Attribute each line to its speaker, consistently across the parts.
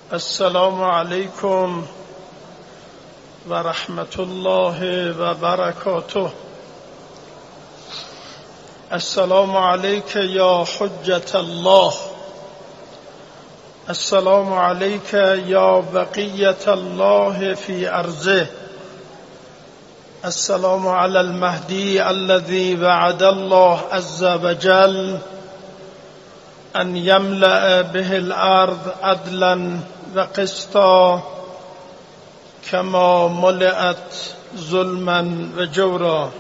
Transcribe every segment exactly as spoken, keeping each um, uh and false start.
Speaker 1: السلام علیکم و رحمت الله و برکاته. السلام علیک یا حجت الله، السلام علیک یا بقیت الله فی ارضه، السلام علی المهدی الذی وعد الله عز وجل ان یملأ به الارض عدلا و قسطا کما ملئت ظلما و جورا.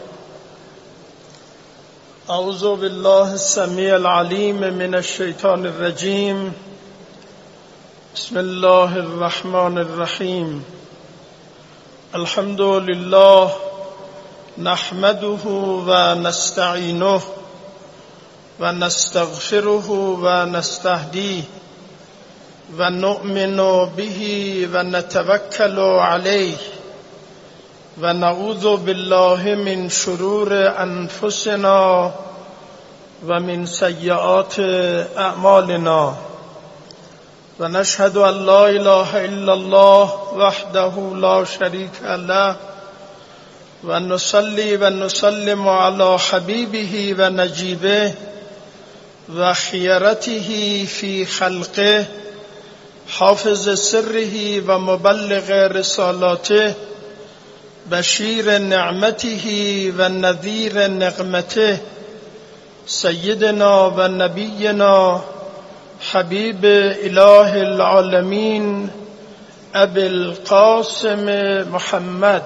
Speaker 1: اعوذ بالله السمیع العلیم من الشیطان الرجیم. بسم الله الرحمن الرحیم. الحمد لله نحمده و نستعینه و نستغفره و نستهدیه و نؤمن به و نتوکل علیه و نعوذ بالله من شرور انفسنا و من سیئات اعمالنا و نشهد ان لا اله الا الله وحده لا شریک له و نصلی و نسلم علی حبیبه و نجیبه و خیرته فی خلقه حافظ سره و مبلغ رسالاته بشیر نعمته و نذیر نقمته سیدنا و نبینا حبیب اله العالمین ابی القاسم محمد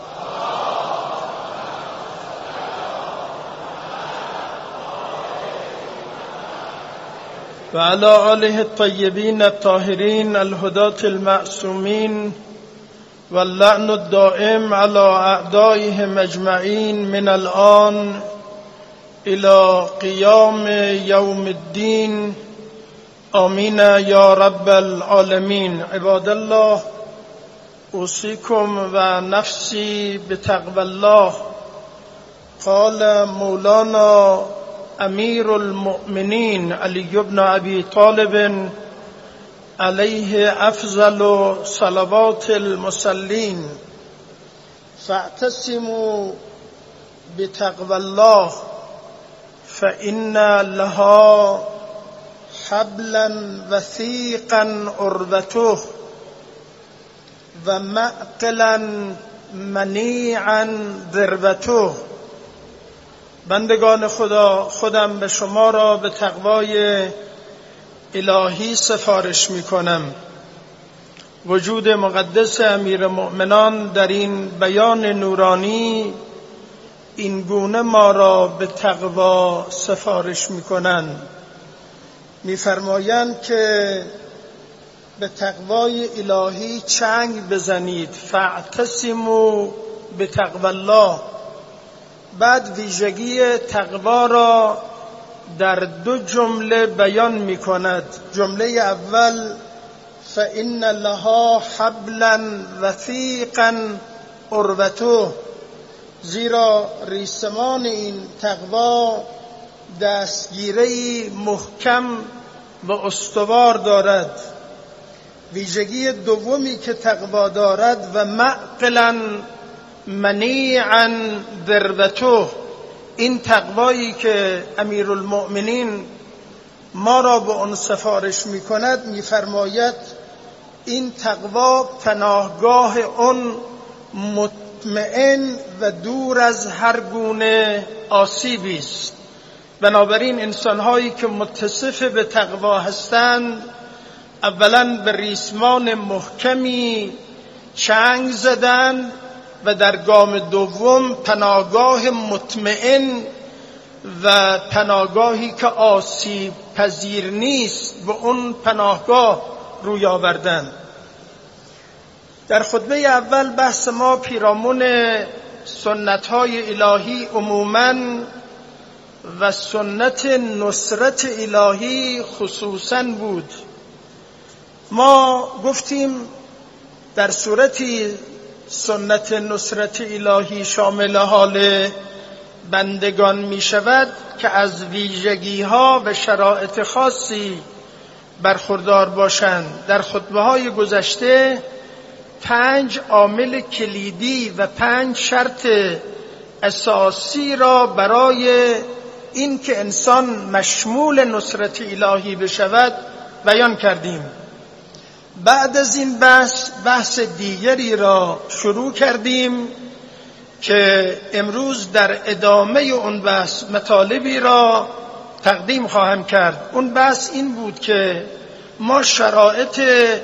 Speaker 1: و علی آله الطیبین الطاهرین الهداة المعصومین و اللعن الدائم علی اعدائهم اجمعین من الآن الى قیام یوم الدین. آمین یا رب العالمین. عباد الله، اوصیکم و نفسی بتقوى الله. قال مولانا امیر المؤمنین علی بن ابی طالب علیه افضل صلوات المصلین: فاعتصموا بتقوى الله فإن لها حبلا وثیقا عرضته و معقلا منیعا ذروته. بندگان خدا، خودم به شما را به تقوای الهی سفارش می کنم. وجود مقدس امیر مؤمنان در این بیان نورانی این گونه ما را به تقوا سفارش می کنند. می فرمایند که به تقوای الهی چنگ بزنید. فاعتصموا بتقوى الله. بعد ویژگی تقوا را در دو جمله بیان می کند. جمله اول: فإن لها حبلا وثیقا عرضته، زیرا ریسمان این تقوا دستگیری محکم و استوار دارد. ویژگی دومی که تقوا دارد: و معقلا منیعا ذروته. این تقوایی که امیرالمؤمنین ما را به آن سفارش می کند، می فرماید این تقوا پناهگاه آن مطمئن و دور از هر گونه آسیبی است. بنابراین انسان‌هایی که متصف به تقوا هستند اولا به ریسمان محکمی چنگ زدند و در گام دوم پناهگاه مطمئن و پناهگاهی که آسیب پذیر نیست به اون پناهگاه روی آوردند. در خطبه اول بحث ما پیرامون سنت‌های الهی عموماً و سنت نصرت الهی خصوصاً بود. ما گفتیم در صورتی سنت نصرت الهی شامل حال بندگان می شود که از ویژگی ها و شرایط خاصی برخوردار باشند. در خطبه‌های گذشته پنج عامل کلیدی و پنج شرط اساسی را برای این که انسان مشمول نصرت الهی بشود بیان کردیم. بعد از این بحث بحث دیگری را شروع کردیم که امروز در ادامه اون بحث مطالبی را تقدیم خواهم کرد. اون بحث این بود که ما شرایط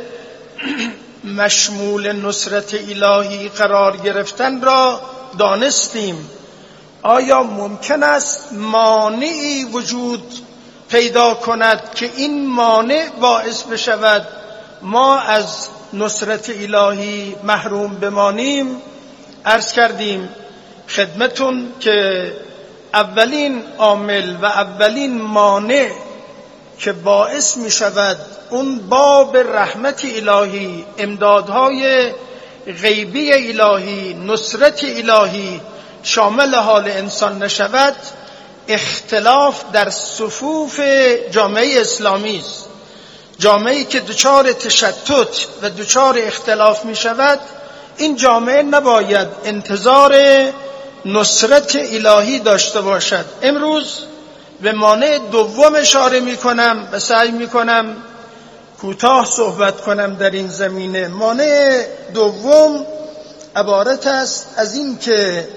Speaker 1: مشمول نصرت الهی قرار گرفتن را دانستیم. آیا ممکن است مانعی وجود پیدا کند که این مانع باعث بشود ما از نصرت الهی محروم بمانیم؟ عرض کردیم خدمتون که اولین عامل و اولین مانع که باعث می شود اون باب رحمت الهی، امدادهای غیبی الهی، نصرت الهی شامل حال انسان نشود، اختلاف در صفوف جامعه اسلامی است. جامعه‌ای که دچار تشتت و دچار اختلاف می شود، این جامعه نباید انتظار نصرت الهی داشته باشد. امروز به مانع دوم اشاره می کنم و سعی می کنم کوتاه صحبت کنم در این زمینه. مانع دوم عبارت است از این که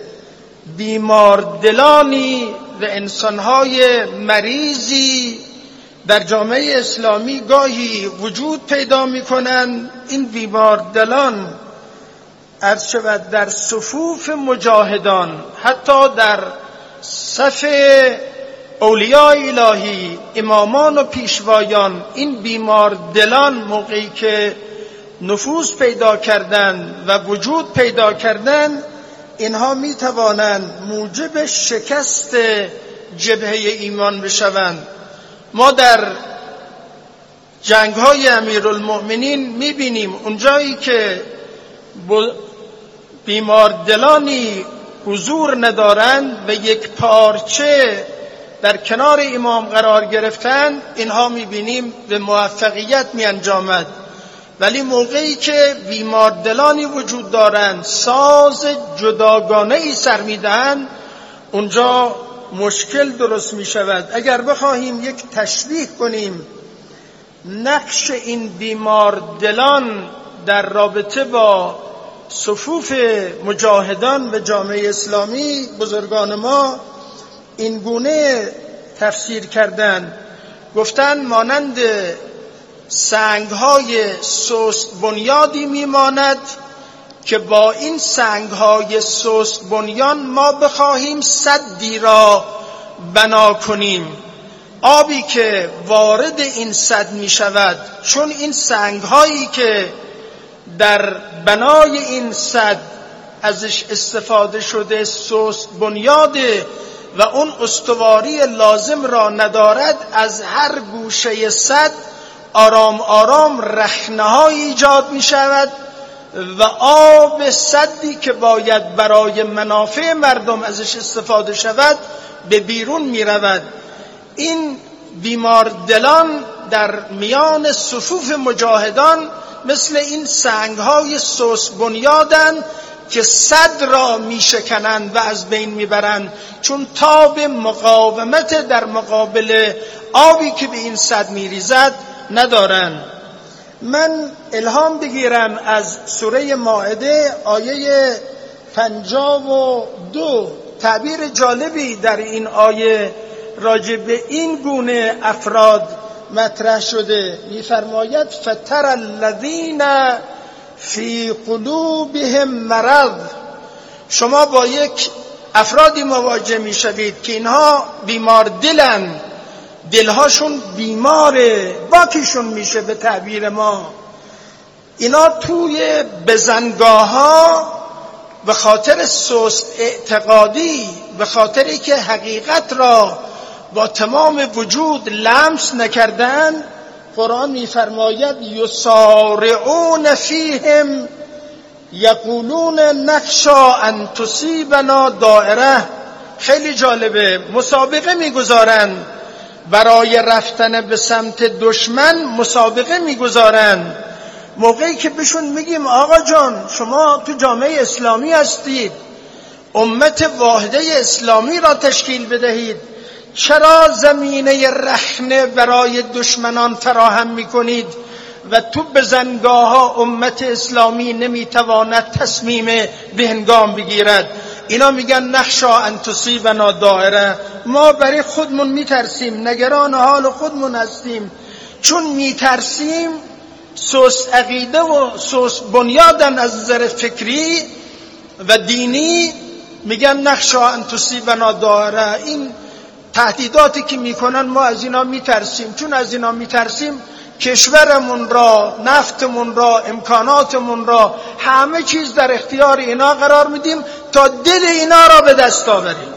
Speaker 1: بیماردلانی و انسانهای مریضی در جامعه اسلامی گاهی وجود پیدا می کنند. این بیماردلان عرض شود در صفوف مجاهدان، حتی در صف اولیاء الهی، امامان و پیشوایان، این بیماردلان موقعی که نفوذ پیدا کردند و وجود پیدا کردند، اینها می توانند موجب شکست جبهه ایمان بشوند. ما در جنگ‌های امیرالمؤمنین می بینیم اونجایی که بیماردلانی حضور ندارند و یک پارچه در کنار امام قرار گرفتن، اینها میبینیم به موفقیت می انجامد. ولی موقعی که بیماردلانی وجود دارند، ساز جداگانه ای سر میدهند، اونجا مشکل درست می شود. اگر بخواهیم یک تشبیه کنیم نقش این بیماردلان در رابطه با صفوف مجاهدان و جامعه اسلامی، بزرگان ما این گونه تفسیر کردن، گفتن مانند سنگ‌های سست بنیادی میماند که با این سنگ‌های سست بنیان ما بخواهیم سدی را بنا کنیم. آبی که وارد این سد می شود، چون این سنگ‌هایی که در بنای این سد ازش استفاده شده سست بنیاده و اون استواری لازم را ندارد، از هر گوشه سد آرام آرام رخنه‌های ایجاد می شود و آب سدی که باید برای منافع مردم ازش استفاده شود به بیرون می رود. این بیماردلان در میان صفوف مجاهدان مثل این سنگ‌های سست بنیادند که صد را میشکنند و از بین میبرند، چون تاب مقاومت در مقابل آبی که به این صد میریزد ندارند. من الهام بگیرم از سوره مائده آیه پنجاه و دو. تعبیر جالبی در این آیه راجع به این گونه افراد مطرح شده. می‌فرماید فتر الذین فی قلوبهم مرض. شما با یک افرادی مواجه میشوید که اینها بیمار دلن، دلهاشون بیماره، باکیشون میشه به تعبیر ما. اینا توی بزنگاه ها به خاطر سست اعتقادی، به خاطری که حقیقت را با تمام وجود لمس نکردن، قرآن میفرماید یسارعون فیهم یقولون نخشا ان تصیبنا دائره. خیلی جالبه، مسابقه میگذارن برای رفتن به سمت دشمن مسابقه میگذارند. موقعی که بهشون میگیم آقا جان شما تو جامعه اسلامی هستید، امت واحده اسلامی را تشکیل بدهید، چرا زمینه رخنه برای دشمنان فراهم میکنید و تو بزنگاه ها امت اسلامی نمیتواند تصمیم بهنگام بگیرد؟ اینا میگن نخشا ان تصیبنا دائره، ما برای خودمون میترسیم، نگران حال خودمون هستیم. چون میترسیم سوس عقیده و سوس بنیادن از نظر فکری و دینی، میگن نخشا ان تصیبنا دائره. این تهدیداتی که میکنن ما از اینا میترسیم، چون از اینا میترسیم کشورمون را، نفتمون را، امکاناتمون را، همه چیز در اختیار اینا قرار میدیم تا دل اینا را به دست آوریم.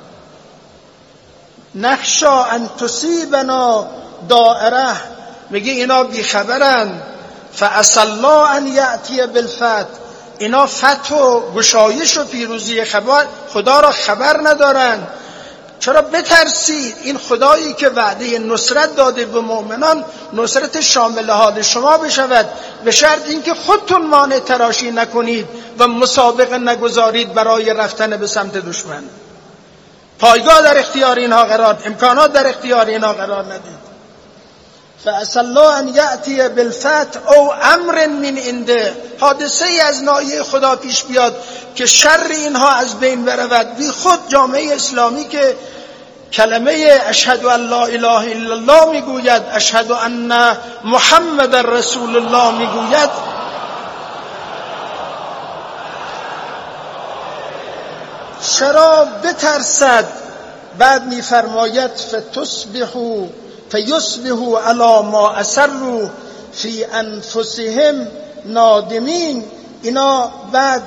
Speaker 1: نخشا ان تصیبنا دائره، میگه اینا بیخبرن. فعسى الله ان یأتی بالفتح، اینا فتح و گشایش و پیروزی خبر خدا را خبر ندارن. چرا بترسید؟ این خدایی که وعده نصرت داده به مؤمنان نصرت شامل حال شما بشود، به شرط اینکه خودتون مانع تراشی نکنید و مسابقه نگذارید برای رفتن به سمت دشمن. پایگاه در اختیار اینها قرار، امکانات در اختیار اینها قرار ندید. فعسى الله ان یأتی بالفتح او امر من عنده، حادثه ای از ناحیه خدا پیش بیاد که شر اینها از بین برود. بی خود جامعه اسلامی که کلمه اشهد ان لا اله الا الله میگوید، اشهد ان محمد رسول الله میگوید، چرا بترسد؟ بعد میفرماید فتصبحوا فیصبحوا علی ما اسروا فی انفسهم نادمین. اینا بعد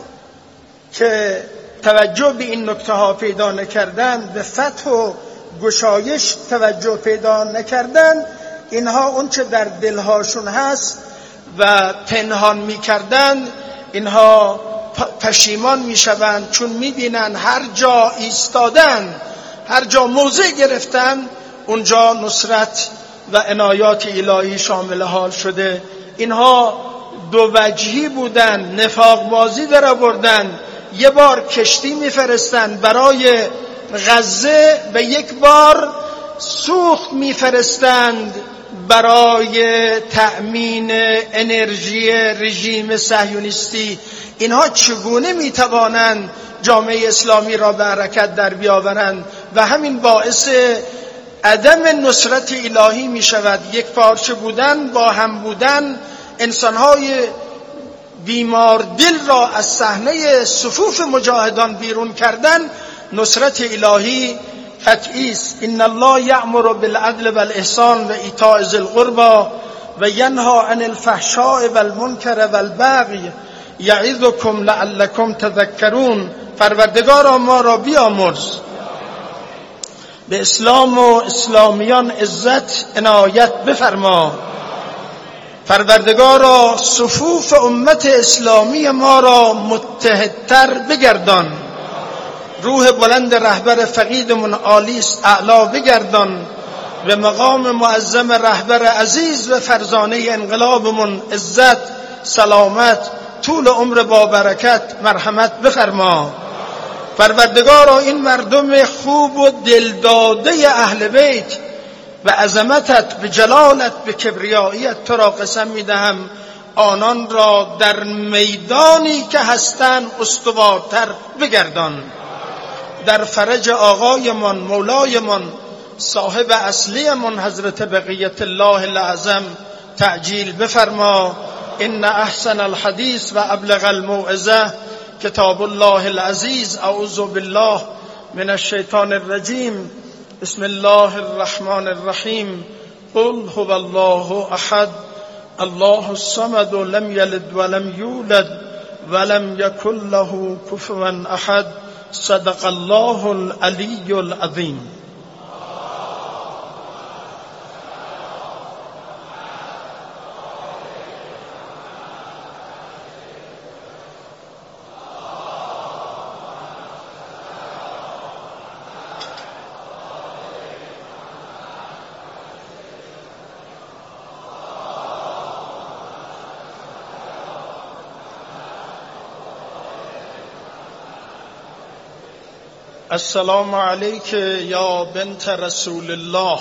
Speaker 1: که توجه به این نکته ها پیدا نکردن، به فتح و گشایش توجه پیدا نکردن، اینها اون چه در دلهاشون هست و پنهان میکردن اینها پشیمان میشوند، چون میبینن هر جا ایستادن، هر جا موضع گرفتن، اونجا نصرت و عنایات الهی شامل حال شده. اینها دو وجهی بودن، نفاق بازی در آوردن. یه بار کشتی میفرستن برای غزه و یک بار سوخت میفرستند برای تأمین انرژی رژیم صهیونیستی. اینها چگونه میتوانند جامعه اسلامی را به حرکت در بیاورند؟ و همین باعث عدم نصرت الهی می شود. یک پارچه بودن، با هم بودن، انسانهای بیمار دل را از صحنه صفوف مجاهدان بیرون کردن، نصرت الهی قطعی است. ان الله یأمر بالعدل والاحسان و ایتاء ذی القربى و ینهی عن الفحشاء والمنکر والبغی یعظکم لعلکم تذکرون. پروردگارا ما را بیامرز، به اسلام و اسلامیان عزت عنایت بفرما. پروردگارا صفوف امت اسلامی ما را متحدتر بگردان. روح بلند رهبر فقیدمون عالی است، اعلا بگردان. به مقام معظم رهبر عزیز و فرزانه انقلابمون عزت، سلامت، طول عمر با برکت، مرحمت بفرما. پروردگارا این مردم خوب و دلداده اهل بیت و عظمتت، به جلالت، به کبریاییت تو را قسم میدهم، آنان را در میدانی که هستند استوارتر بگردان. در فرج آقایمان، مولایمان، صاحب اصلیمان حضرت بقیت الله الاعظم تعجیل بفرما. ان احسن الحدیث و ابلغ الموعظه کتاب الله العزیز. اعوذ بالله من الشیطان الرجیم. بسم الله الرحمن الرحیم. قل هو الله احد الله الصمد لم یلد ولم یولد ولم یکن له کفوا احد. صدق الله العلی العظیم. السلام علیک یا بنت رسول الله،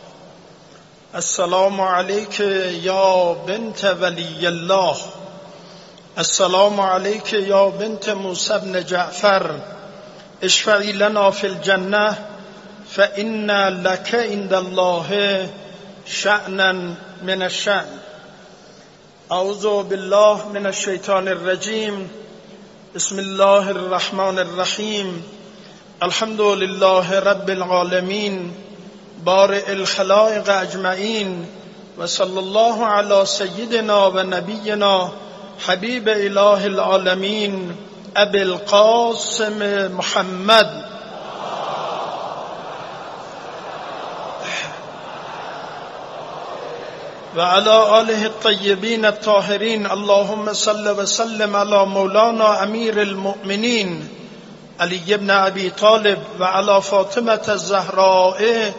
Speaker 1: السلام علیک یا بنت ولی الله، السلام علیک یا بنت موسی بن جعفر، اشفعی لنا فی الجنه فإن لك عند الله شأنا من الشأن. اعوذ بالله من الشیطان الرجیم. بسم الله الرحمن الرحیم. الحمد لله رب العالمین بارئ الخلائق اجمعین و صلی الله علی سیدنا و نبینا حبیب اله العالمین ابی القاسم محمد و علی آله الطیبین الطاهرین. اللهم صل و سلم علی مولانا امیر المؤمنین علی بن ابی طالب و علی فاطمة الزهراء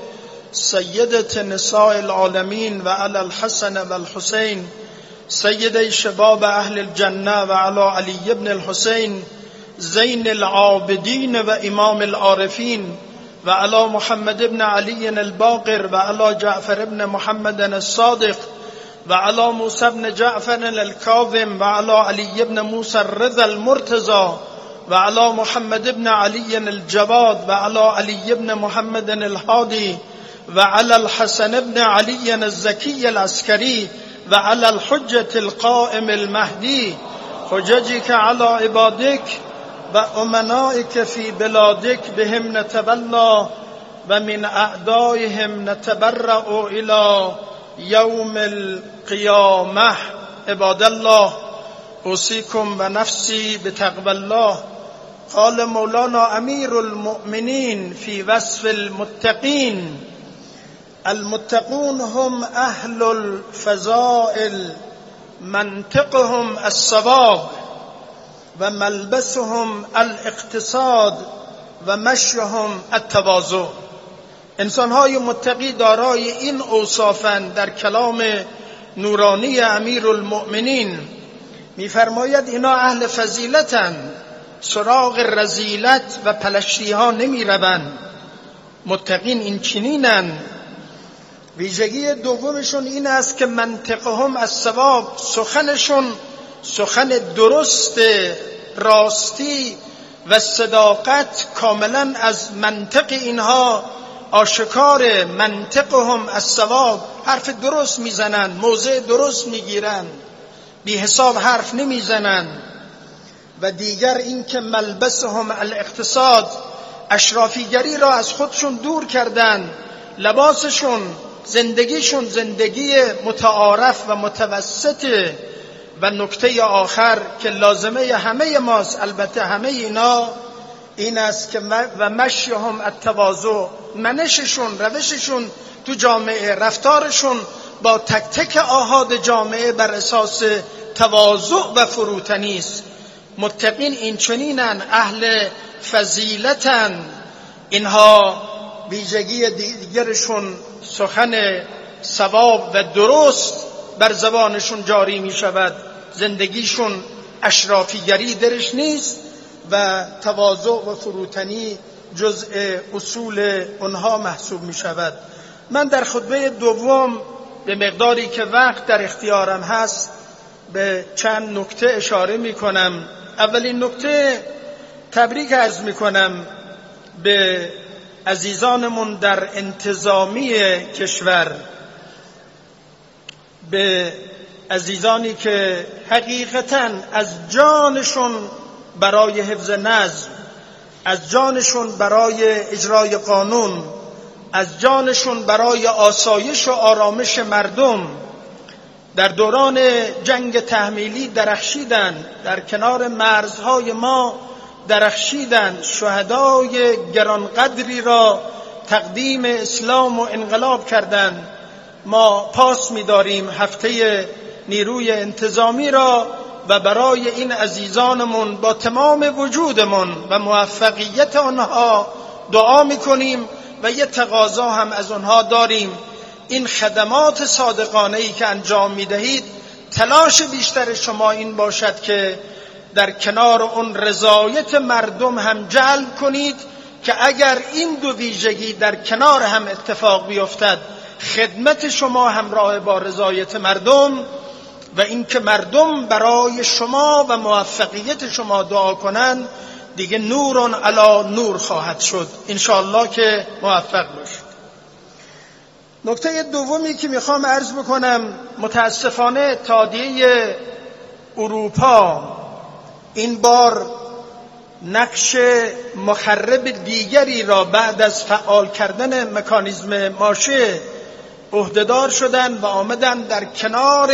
Speaker 1: سیدة نساء العالمین و علی الحسن و الحسین سید شباب اهل الجنه و علی علی بن الحسین زین العابدین و امام العارفین و علی محمد بن علی الباقر و علی جعفر بن محمد الصادق و علی موسی بن جعفر الکاظم و علی علی بن موسی الرضا المرتضى و علی محمد بن علی الجواد و علی علی بن محمد الهادی و علی الحسن بن علی الزکی العسکری و علی الحجة القائم المهدی حججك على عبادك و امنائك في بلادك بهم نتولى و من اعدائهم نتبرأ الى یوم القیامه. عباد الله، اوصیکم و نفسی بتقوی الله. قال مولانا امیر المؤمنین فی وصف المتقین: المتقون هم اهل الفضائل منطقهم الصواب و ملبسهم الاقتصاد و مشیهم التواضع. انسان‌های متقی دارای این اوصافند. در کلام نورانی امیر المؤمنین می‌فرماید اینا اهل فضیلتند، سراغ رذیلت و پلشتی ها نمی روند. متقین این چنینند. ویژگی دومشون این است که منطقهم الصواب، سخنشون سخن درست، راستی و صداقت کاملا از منطق اینها آشکار. منطقهم الصواب، حرف درست میزنند، موضع درست میگیرند، بی حساب حرف نمیزنند. و دیگر این که ملبسهم الاقتصاد، اشرافیگری را از خودشون دور کردند. لباسشون، زندگیشون زندگی متعارف و متوسطه. و نکته آخر که لازمه همه ماست، البته همه اینا، این است که و مشیهم التواضع، منششون، روششون تو جامعه، رفتارشون با تک تک آحاد جامعه بر اساس تواضع و فروتنی است. متقین این چنینن، اهل فضیلتن. اینها ویژگی دیگرشون سخن صواب و درست بر زبانشون جاری می شود. زندگیشون اشرافیگری درش نیست و تواضع و فروتنی جزء اصول اونها محسوب می شود. من در خطبه دوم به مقداری که وقت در اختیارم هست به چند نکته اشاره می کنم. اولین نکته، تبریک عرض می کنم به عزیزانمون در انتظامی کشور، به عزیزانی که حقیقتاً از جانشون برای حفظ نظم، از جانشون برای اجرای قانون، از جانشون برای آسایش و آرامش مردم در دوران جنگ تحمیلی درخشیدند، در کنار مرزهای ما درخشیدند، شهدای گرانقدری را تقدیم اسلام و انقلاب کردند. ما پاس می‌داریم هفته نیروی انتظامی را و برای این عزیزانمون با تمام وجودمون و موفقیت آنها دعا می‌کنیم و یه تقاضا هم از آنها داریم. این خدمات صادقانه‌ای که انجام می‌دهید، تلاش بیشتر شما این باشد که در کنار اون رضایت مردم هم جلب کنید که اگر این دو ویژگی در کنار هم اتفاق بیفتد، خدمت شما همراه با رضایت مردم و اینکه مردم برای شما و موفقیت شما دعا کنند، دیگه نورون علی نور خواهد شد. انشاءالله که موفق باشید. نکته دومی که میخوام عرض بکنم، متاسفانه اتحادیه اروپا این بار نقش مخرب دیگری را بعد از فعال کردن مکانیزم ماشه عهدهدار شدند و آمدن در کنار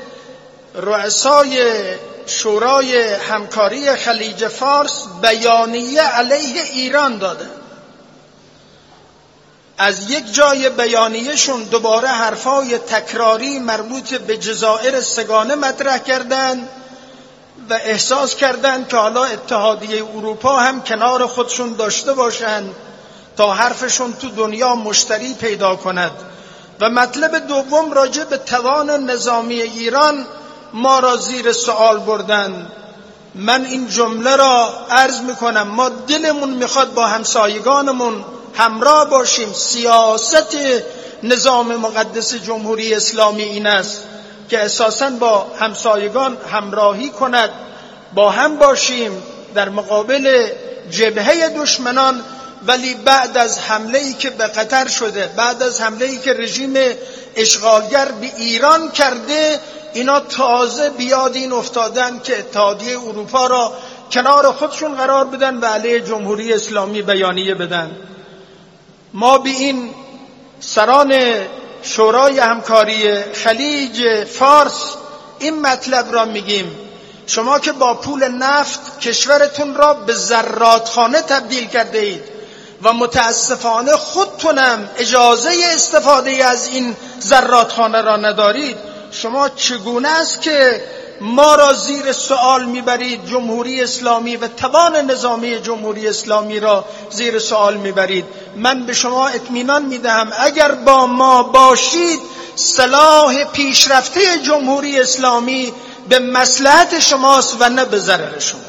Speaker 1: رؤسای شورای همکاری خلیج فارس بیانیه علیه ایران دادند. از یک جای بیانیهشون دوباره حرفای تکراری مربوط به جزایر سگانه مطرح کردند و احساس کردند که حالا اتحادیه اروپا هم کنار خودشون داشته باشند تا حرفشون تو دنیا مشتری پیدا کند. و مطلب دوم راجع به توان نظامی ایران ما را زیر سوال بردند. من این جمله را عرض میکنم، ما دلمون میخواد با همسایگانمون همراه باشیم. سیاست نظام مقدس جمهوری اسلامی این است که اساساً با همسایگان همراهی کند، با هم باشیم در مقابل جبهه دشمنان. ولی بعد از حمله‌ای که به قطر شده، بعد از حمله‌ای که رژیم اشغالگر به ایران کرده، اینا تازه بیاد این افتادن که اتحادیه اروپا را کنار خودشون قرار بدن و علیه جمهوری اسلامی بیانیه بدن. ما به این سران شورای همکاری خلیج فارس این مطلب را میگیم، شما که با پول نفت کشورتون را به زرادخانه تبدیل کرده اید و متاسفانه خودتونم اجازه استفاده از این زرادخانه را ندارید، شما چگونه است که ما را زیر سوال میبرید؟ جمهوری اسلامی و توان نظامی جمهوری اسلامی را زیر سوال میبرید. من به شما اطمینان میدهم اگر با ما باشید، صلاح پیشرفته جمهوری اسلامی به مصلحت شماست و نه به ضرر شما.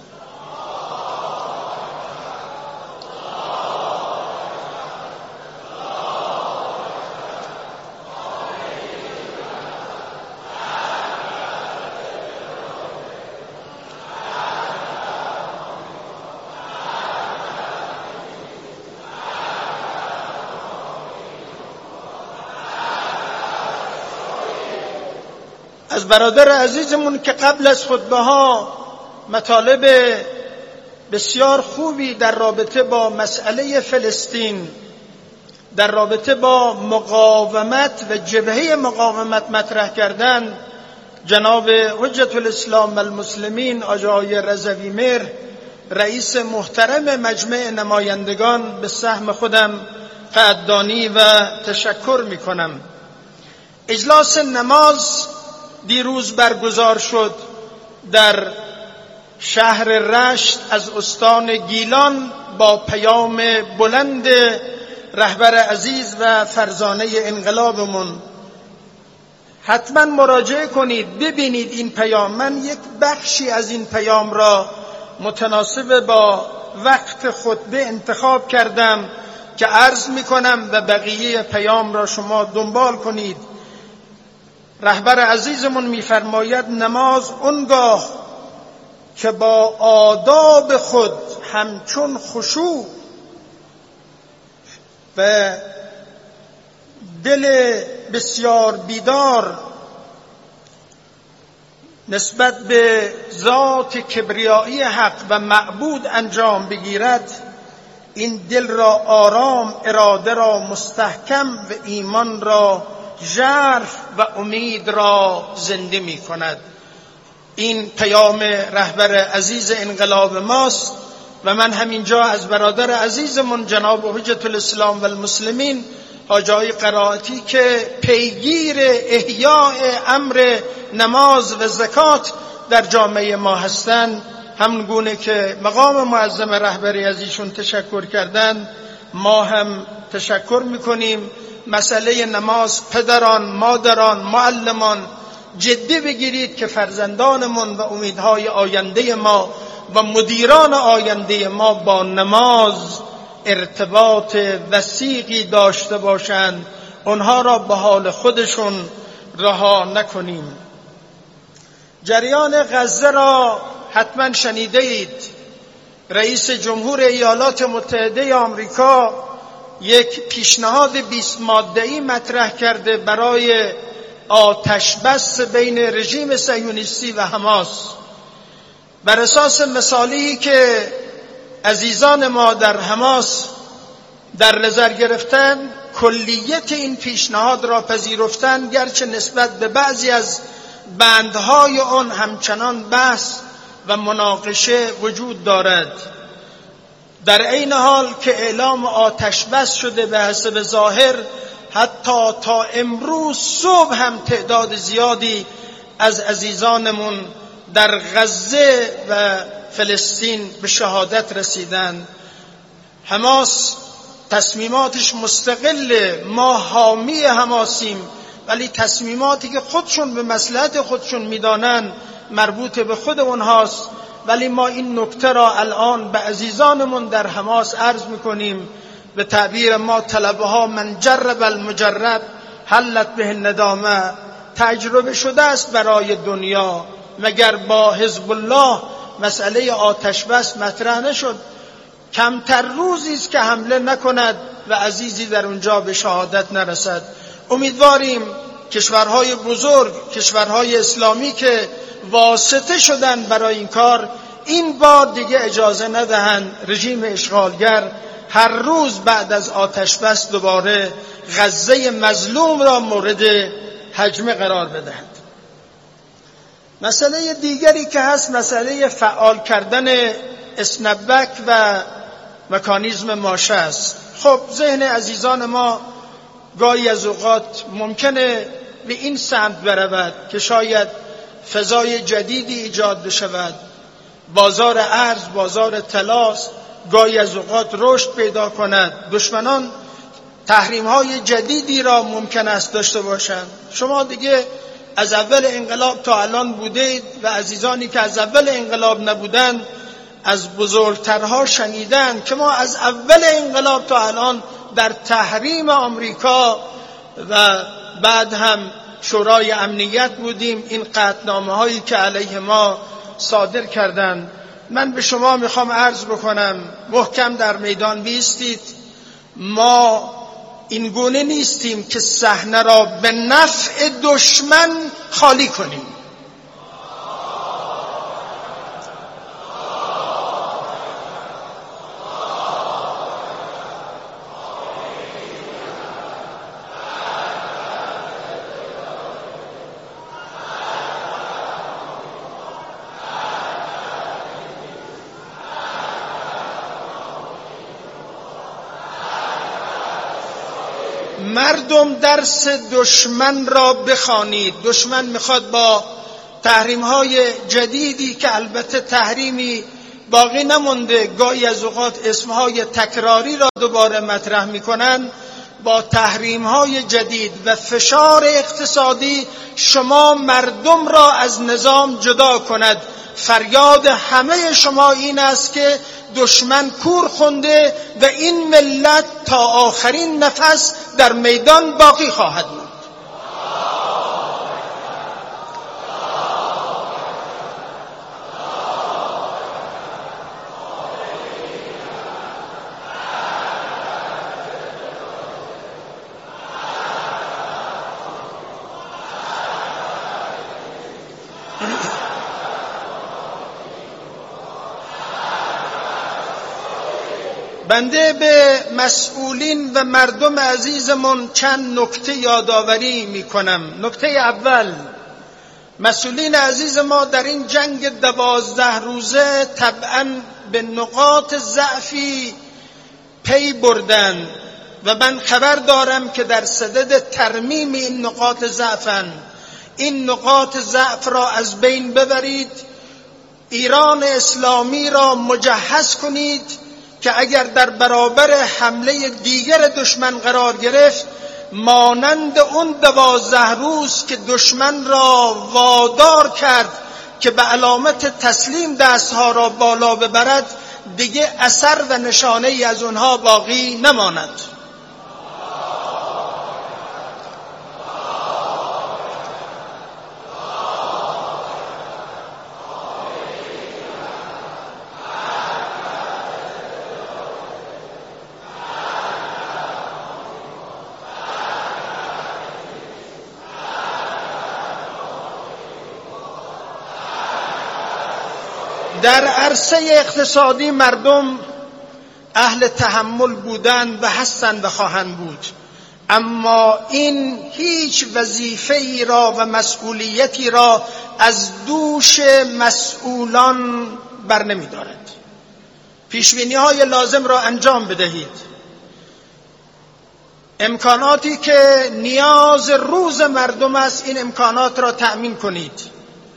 Speaker 1: از برادر عزیزمون که قبل از خطبه ها مطالب بسیار خوبی در رابطه با مسئله فلسطین، در رابطه با مقاومت و جبهه مقاومت مطرح کردند، جناب حجت الاسلام والمسلمین آقای رضوی مهر رئیس محترم مجمع نمایندگان، به سهم خودم قدردانی و تشکر می کنم. اجلاس نماز دیروز برگزار شد در شهر رشت از استان گیلان با پیام بلند رهبر عزیز و فرزانه انقلابمون. حتما مراجعه کنید، ببینید این پیام. من یک بخشی از این پیام را متناسب با وقت خطبه انتخاب کردم که عرض میکنم و بقیه پیام را شما دنبال کنید. رهبر عزیزمون میفرماید نماز اونگاه که با آداب خود همچون خشوع و دل بسیار بیدار نسبت به ذات کبریایی حق و معبود انجام بگیرد، این دل را آرام، اراده را مستحکم و ایمان را ژرف و امید را زنده می کند. این پیام رهبر عزیز انقلاب ماست و من همینجا از برادر عزیزمون جناب حجت الاسلام والمسلمین حاجی آقای قرائتی که پیگیر احیاء امر نماز و زکات در جامعه ما هستند، همون گونه که مقام معظم رهبری از ایشون تشکر کردند، ما هم تشکر میکنیم. مسئله نماز پدران، مادران، معلمان جدی بگیرید که فرزندانمون و امیدهای آینده ما و مدیران آینده ما با نماز ارتباط وثیقی داشته باشند، اونها را به حال خودشون رها نکنیم. جریان غزه را حتما شنیده اید. رئیس جمهور ایالات متحده آمریکا یک پیشنهاد بیست ماده‌ای مطرح کرده برای آتش بس بین رژیم صهیونیستی و حماس. بر اساس مثالی که عزیزان ما در حماس در نظر گرفتن، کلیت این پیشنهاد را پذیرفتن، گرچه نسبت به بعضی از بندهای آن همچنان بحث و مناقشه وجود دارد. در عین حال که اعلام آتش بس شده به حسب ظاهر، حتی تا امروز صبح هم تعداد زیادی از عزیزانمون در غزه و فلسطین به شهادت رسیدند. حماس تصمیماتش مستقله، ما حامی حماسیم، ولی تصمیماتی که خودشون به مصلحت خودشون میدانن مربوط به خود اونهاست. ولی ما این نکته را الان به عزیزانمون در حماس عرض میکنیم. به تعبیر ما طلبه ها من جرب المجرب حلت به الندامه، تجربه شده است برای دنیا. مگر با حزب الله مسئله آتش بس مطرح نشد؟ کمتر روزی است که حمله نکند و عزیزی در اونجا به شهادت نرسد. امیدواریم کشورهای بزرگ، کشورهای اسلامی که واسطه شدن برای این کار، این بار دیگه اجازه ندهند رژیم اشغالگر هر روز بعد از آتش بس دوباره غزه مظلوم را مورد هجمه قرار بدهند. مسئله دیگری که هست مسئله فعال کردن اسنپبک و مکانیزم ماشه است. خب ذهن عزیزان ما گاهی از اوقات ممکنه به این سمت برود که شاید فضای جدیدی ایجاد بشود، بازار ارز، بازار طلا گاهی از اوقات رشد پیدا کند، دشمنان تحریم‌های جدیدی را ممکن است داشته باشند. شما دیگه از اول انقلاب تا الان بودید و عزیزانی که از اول انقلاب نبودند از بزرگترها شنیدند که ما از اول انقلاب تا الان در تحریم آمریکا و بعد هم شورای امنیت بودیم. این قطعنامه هایی که علیه ما صادر کردند، من به شما میخوام عرض بکنم محکم در میدان بیستید. ما این گونه نیستیم که صحنه را به نفع دشمن خالی کنیم. مردم درس دشمن را بخوانید. دشمن میخواد با تحریم‌های جدیدی که البته تحریمی باقی نمونده، گاهی از اوقات اسمهای تکراری را دوباره مطرح میکنن، با تحریم‌های جدید و فشار اقتصادی شما مردم را از نظام جدا کند. فریاد همه شما این است که دشمن کور خونده و این ملت تا آخرین نفس در میدان باقی خواهد بود. بنده به مسئولین و مردم عزیزمون چند نکته یادآوری میکنم. نکته اول، مسئولین عزیز ما در این جنگ دوازده روزه طبعاً به نقاط ضعفی پی بردن و من خبر دارم که در صدد ترمیم این نقاط ضعفن. این نقاط ضعف را از بین ببرید، ایران اسلامی را مجهز کنید که اگر در برابر حمله دیگر دشمن قرار گرفت، مانند اون دوازده روز که دشمن را وادار کرد که به علامت تسلیم دستها را بالا ببرد، دیگه اثر و نشانه ای از اونها باقی نماند. در عرصه اقتصادی مردم اهل تحمل بودند و هستند و خواهند بود، اما این هیچ وظیفه‌ای را و مسئولیتی را از دوش مسئولان بر نمی‌دارد. پیشبینی‌های لازم را انجام بدهید. امکاناتی که نیاز روز مردم است، این امکانات را تأمین کنید.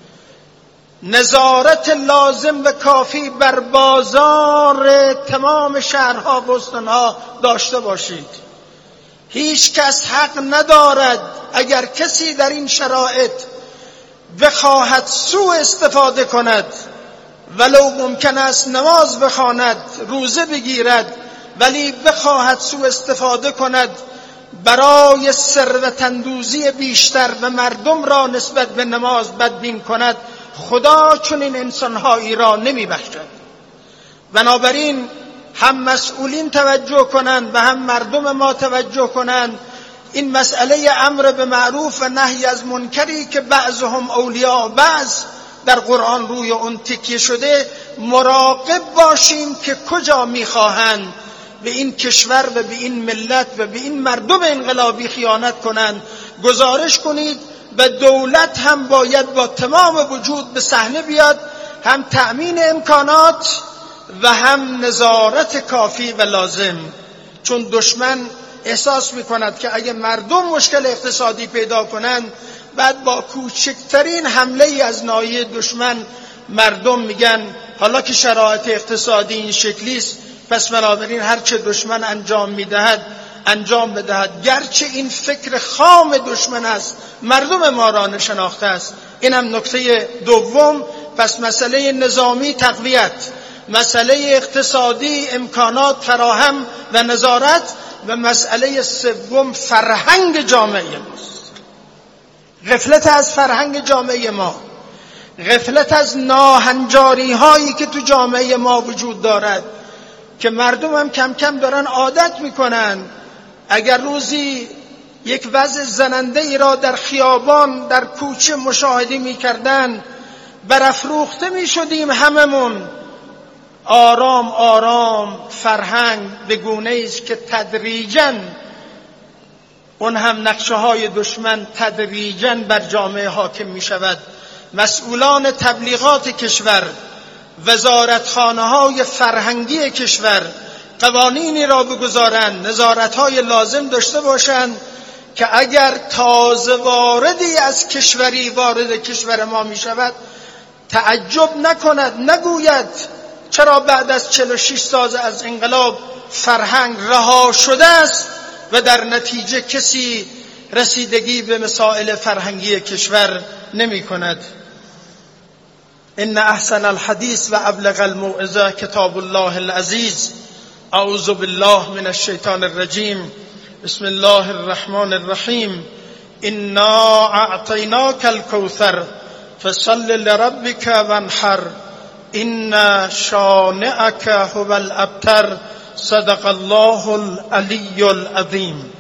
Speaker 1: نظارت لازم و کافی بر بازار تمام شهرها و استانها داشته باشید. هیچ کس حق ندارد اگر کسی در این شرایط بخواهد سوء استفاده کند، ولو ممکن است نماز بخواند، روزه بگیرد، ولی بخواهد سوء استفاده کند برای ثروت اندوزی بیشتر و مردم را نسبت به نماز بدبین کند، خدا چون این انسانهایی را نمی بخشد. بنابراین هم مسئولین توجه کنند و هم مردم ما توجه کنند. این مسئله امر به معروف و نهی از منکری که بعضهم اولیاء بعض در قرآن روی اون تکیه شده، مراقب باشیم که کجا میخواهند به این کشور و به این ملت و به این مردم انقلابی خیانت کنند. گزارش کنید و دولت هم باید با تمام وجود به صحنه بیاد، هم تأمین امکانات و هم نظارت کافی و لازم. چون دشمن احساس میکند که اگه مردم مشکل اقتصادی پیدا کنند، بعد با کوچکترین حمله ای از ناحیه دشمن مردم میگن حالا که شرایط اقتصادی این شکلی است، پس بنابراین هر چه دشمن انجام میدهد انجام بدهد. گرچه این فکر خام دشمن است، مردم ما را نشناخته است. این هم نکته دوم. پس مسئله نظامی تقویت، مسئله اقتصادی امکانات فراهم و نظارت، و مسئله سوم فرهنگ جامعه ماست. غفلت از فرهنگ جامعه ما، غفلت از ناهنجاری هایی که تو جامعه ما وجود دارد که مردم هم کم کم دارن عادت میکنن. اگر روزی یک وضع زننده ای را در خیابان در کوچه مشاهده میکردن، برافروخته میشدیم هممون. آرام آرام فرهنگ به گونه است که تدریجاً اون هم نقشه های دشمن تدریجاً بر جامعه حاکم می شود. مسئولان تبلیغات کشور، وزارتخانه های فرهنگی کشور قوانینی را بگذارند، نظارت های لازم داشته باشند که اگر تازه واردی از کشوری وارد کشور ما می شود، تعجب نکند، نگوید چرا بعد از چهل و شش سال از انقلاب فرهنگ رها شده است و در نتیجه کسی رسیدگی به مسائل فرهنگی کشور نمی کند. ان احسن الحدیث و ابلغ الموعظه کتاب الله العزیز. اعوذ بالله من الشیطان الرجیم. بسم الله الرحمن الرحیم. انا اعطیناک الکوثر فصل لربک وانحر ان شانئک هو الابتر. صدق الله العلی العظیم.